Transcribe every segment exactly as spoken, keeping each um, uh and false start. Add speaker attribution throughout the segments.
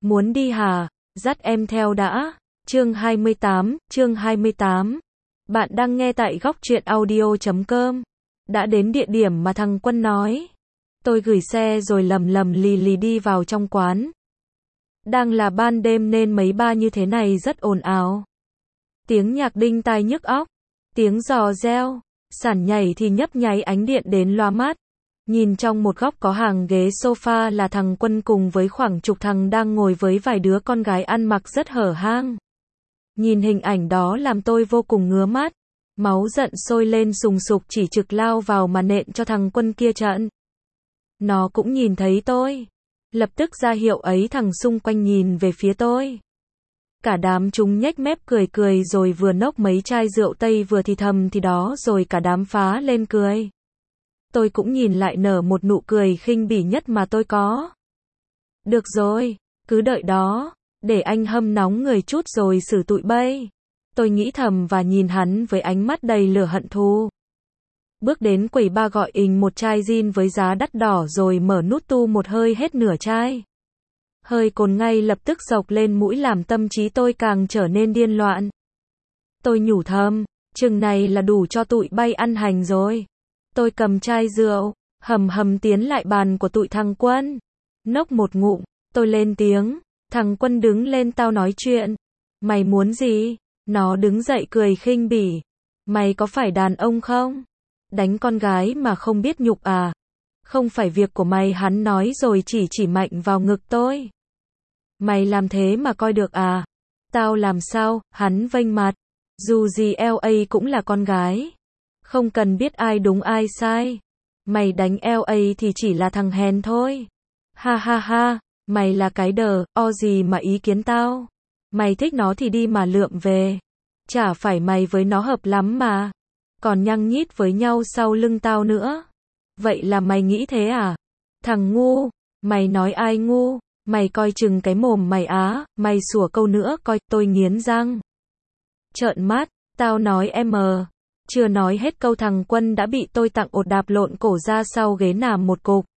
Speaker 1: Muốn đi hả? Dắt em theo đã. Chương hai mươi tám, chương hai mươi tám. Bạn đang nghe tại góc truyện audio chấm com. Đã đến địa điểm mà thằng Quân nói. Tôi gửi xe rồi lầm lầm lì lì đi vào trong quán. Đang là ban đêm nên mấy ba như thế này rất ồn ào. Tiếng nhạc đinh tai nhức óc, tiếng giò reo, sàn nhảy thì nhấp nháy ánh điện đến loa mắt. Nhìn trong một góc có hàng ghế sofa là thằng Quân cùng với khoảng chục thằng đang ngồi với vài đứa con gái ăn mặc rất hở hang. Nhìn hình ảnh đó làm tôi vô cùng ngứa mắt. Máu giận sôi lên sùng sục chỉ trực lao vào mà nện cho thằng Quân kia trận. Nó cũng nhìn thấy tôi. Lập tức ra hiệu ấy thằng xung quanh nhìn về phía tôi. Cả đám chúng nhếch mép cười cười rồi vừa nốc mấy chai rượu Tây vừa thì thầm thì đó rồi cả đám phá lên cười. Tôi cũng nhìn lại nở một nụ cười khinh bỉ nhất mà tôi có. Được rồi, cứ đợi đó, để anh hâm nóng người chút rồi xử tụi bay. Tôi nghĩ thầm và nhìn hắn với ánh mắt đầy lửa hận thù. Bước đến quầy bar gọi ình một chai gin với giá đắt đỏ rồi mở nút tu một hơi hết nửa chai. Hơi cồn ngay lập tức dọc lên mũi làm tâm trí tôi càng trở nên điên loạn. Tôi nhủ thầm, chừng này là đủ cho tụi bay ăn hành rồi. Tôi cầm chai rượu, hầm hầm tiến lại bàn của tụi thằng Quân. Nốc một ngụm, tôi lên tiếng, thằng Quân đứng lên tao nói chuyện. Mày muốn gì? Nó đứng dậy cười khinh bỉ. Mày có phải đàn ông không? Đánh con gái mà không biết nhục à? Không phải việc của mày, hắn nói rồi chỉ chỉ mạnh vào ngực tôi. Mày làm thế mà coi được à? Tao làm sao? Hắn vênh mặt. Dù gì lờ a cũng là con gái. Không cần biết ai đúng ai sai. Mày đánh lờ a thì chỉ là thằng hèn thôi. Ha ha ha, mày là cái đờ, o gì mà ý kiến tao. Mày thích nó thì đi mà lượm về. Chả phải mày với nó hợp lắm mà. Còn nhăng nhít với nhau sau lưng tao nữa. Vậy là mày nghĩ thế à? Thằng ngu, mày nói ai ngu? Mày coi chừng cái mồm mày á, mày sủa câu nữa coi, tôi nghiến răng. Trợn mắt, tao nói em mờ. Chưa nói hết câu thằng Quân đã bị tôi tặng ột đạp lộn cổ ra sau ghế nằm một cục.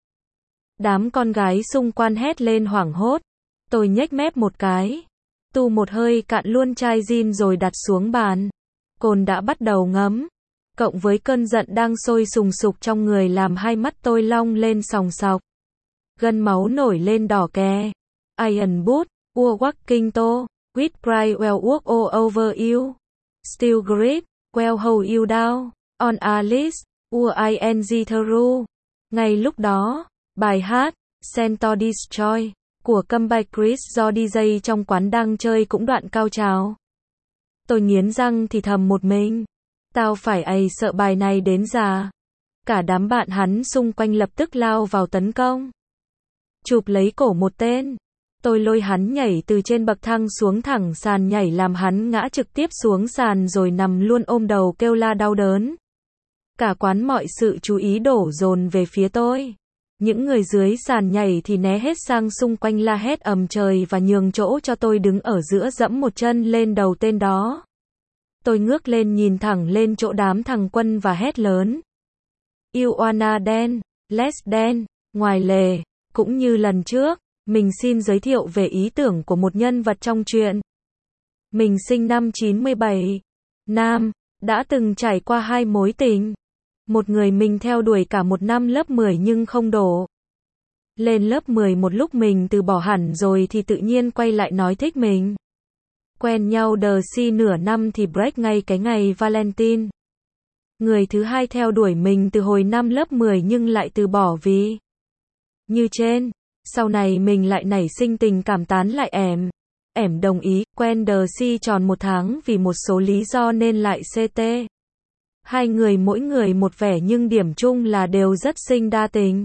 Speaker 1: Đám con gái xung quanh hét lên hoảng hốt. Tôi nhếch mép một cái. Tu một hơi cạn luôn chai gin rồi đặt xuống bàn. Cồn đã bắt đầu ngấm. Cộng với cơn giận đang sôi sùng sục trong người làm hai mắt tôi long lên sòng sọc. Gân máu nổi lên đỏ ke. Iron boot, ua walking to, with pride well walk all over you. Still grip, well hold you down, on a list, ua ing through. Ngay lúc đó, bài hát, Centaur Destroy, của Comeback Kid do đi jay trong quán đang chơi cũng đoạn cao trào. Tôi nghiến răng thì thầm một mình. Tao phải ầy sợ bài này đến già. Cả đám bạn hắn xung quanh lập tức lao vào tấn công. Chụp lấy cổ một tên. Tôi lôi hắn nhảy từ trên bậc thang xuống thẳng sàn nhảy làm hắn ngã trực tiếp xuống sàn rồi nằm luôn ôm đầu kêu la đau đớn. Cả quán mọi sự chú ý đổ dồn về phía tôi. Những người dưới sàn nhảy thì né hết sang xung quanh la hét ầm trời và nhường chỗ cho tôi đứng ở giữa dẫm một chân lên đầu tên đó. Tôi ngước lên nhìn thẳng lên chỗ đám thằng Quân và hét lớn. You wanna dance, let's dance. Ngoài lề, cũng như lần trước, mình xin giới thiệu về ý tưởng của một nhân vật trong truyện. Mình sinh năm chín mươi bảy, nam, đã từng trải qua hai mối tình. Một người mình theo đuổi cả một năm lớp mười nhưng không đổ. Lên lớp mười một lúc mình từ bỏ hẳn rồi thì tự nhiên quay lại nói thích mình. Quen nhau đờ si nửa năm thì break ngay cái ngày Valentine. Người thứ hai theo đuổi mình từ hồi năm lớp mười nhưng lại từ bỏ vì như trên. Sau này mình lại nảy sinh tình cảm tán lại ẻm. Ẻm đồng ý, quen đờ si tròn một tháng vì một số lý do nên lại xê tê. Hai người mỗi người một vẻ nhưng điểm chung là đều rất xinh đa tình.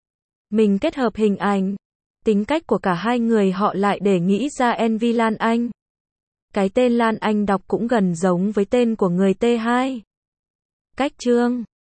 Speaker 1: Mình kết hợp hình ảnh, tính cách của cả hai người họ lại để nghĩ ra en vê Lan Anh. Cái tên Lan Anh đọc cũng gần giống với tên của người T hai. Cách chương